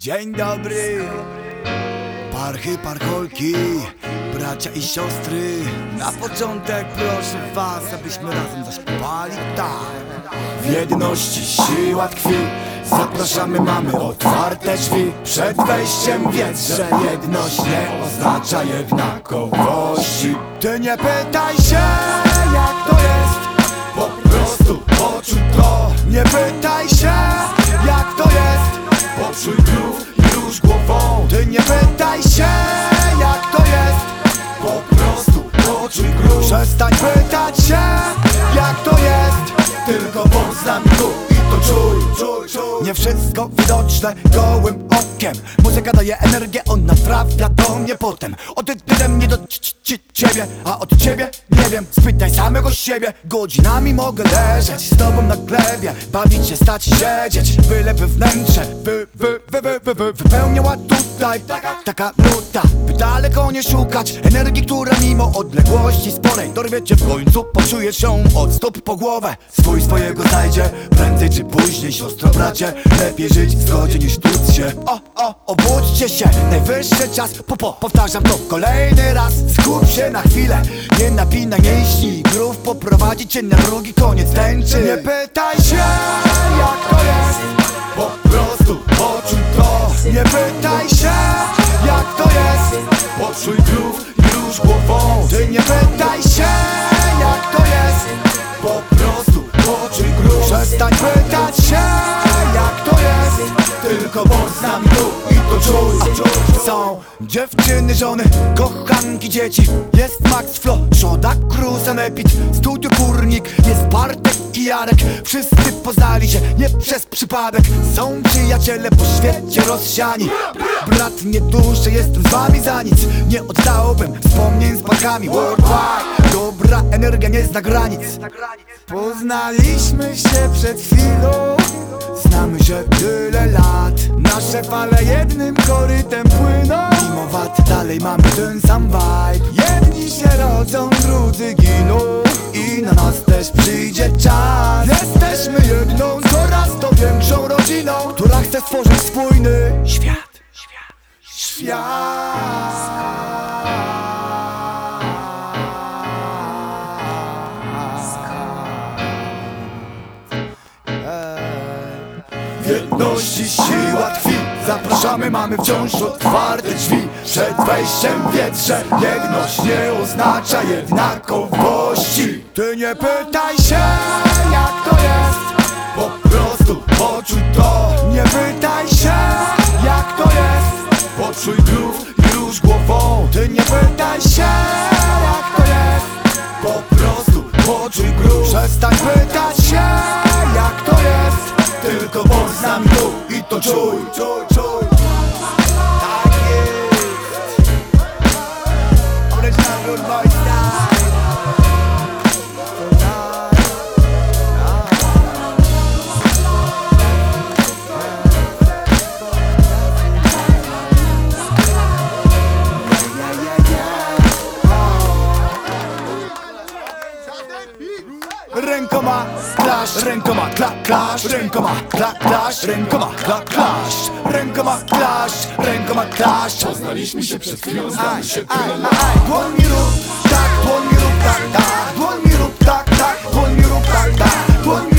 Dzień dobry, parchy, parcholki, bracia i siostry. Na początek proszę was, abyśmy razem zaśpiewali tak. W jedności siła tkwi, zapraszamy, mamy otwarte drzwi. Przed wejściem wiedz, że jedność nie oznacza jednakowości. Ty nie pytaj się, jak to jest, po prostu poczuj to. Nie pytaj się, jak to jest, poczuj groove i rusz głową. Ty nie pytaj się, jak to jest, po prostu poczuj groove. Przestań pytać się, jak to jest, tylko bądź z nami tu i to czuj. Nie wszystko widoczne gołym okiem. Muzyka daje energię, ona trafia do mnie potem. Odetyrem mnie do ciebie, a od ciebie nie wiem. Spytaj samego siebie. Godzinami mogę leżeć z tobą na glebie, bawić się, stać i siedzieć, byleby wnętrze wypełniała tutaj taka nuta, by daleko nie szukać energii, która mimo odległości sporej dorwie cię w końcu. Poczujesz ją od stóp po głowę. Swojego znajdzie prędzej czy później, siostro, bracie. Lepiej żyć w zgodzie niż tłuc się. Obudźcie się, najwyższy czas. Powtarzam to kolejny raz. Skup się na chwilę, nie napinaj mięśni. Groove poprowadzi cię na drugi koniec tęczy. Nie pytaj się, jak to jest, po prostu poczuj to. Nie pytaj się, jak to jest, poczuj groove i rusz głową. Ty nie pytaj się, jak to jest, po prostu poczuj groove. Przestań pytać się, jak to jest, tylko bądź z nami tu i to czuj. Są dziewczyny, żony, kochanki, dzieci. Jest Max Flo, Szoda, Cruz, Anepit, Studio Kurnik. Jest Bartek i Jarek. Wszyscy poznali się nie przez przypadek. Są przyjaciele po świecie rozsiani. Brat nieduży, jestem z wami za nic. Nie oddałbym wspomnień z parkami worldwide. Dobra energia nie zna granic. Poznaliśmy się przed chwilą, znamy się tyle lat. Nasze fale jednym korytem płyną. Mimo wad dalej mamy ten sam vibe. Jedni się rodzą, drudzy giną i na nas też przyjdzie czas. Jesteśmy jedną, coraz to większą rodziną, która chce stworzyć spójny świat. W jedności siła tkwi, zapraszamy, mamy wciąż otwarte drzwi. Przed wejściem wiedz, że jedność nie oznacza jednakowości. Ty nie pytaj się, jak to jest, po prostu poczuj to. Nie pytaj się, jak to jest, poczuj groove i rusz głową. Ty nie pytaj się, jak to jest, po prostu poczuj groove. Przestań pytać się, jak to jest, tylko bądź z nami tu i to czuj. Tak jest. Original Rude Boy style. Rękoma klasz, rękoma klasz, rękoma klasz, rękoma klasz, rękoma klasz, rękoma klasz. Poznaliśmy się przed chwilą, znamy się tyle lat. Dłoń mi rób tak, dłoń mi rób tak, tak. Dłoń mi rób tak, tak, dłoń mi rób tak, tak. Dłoń mi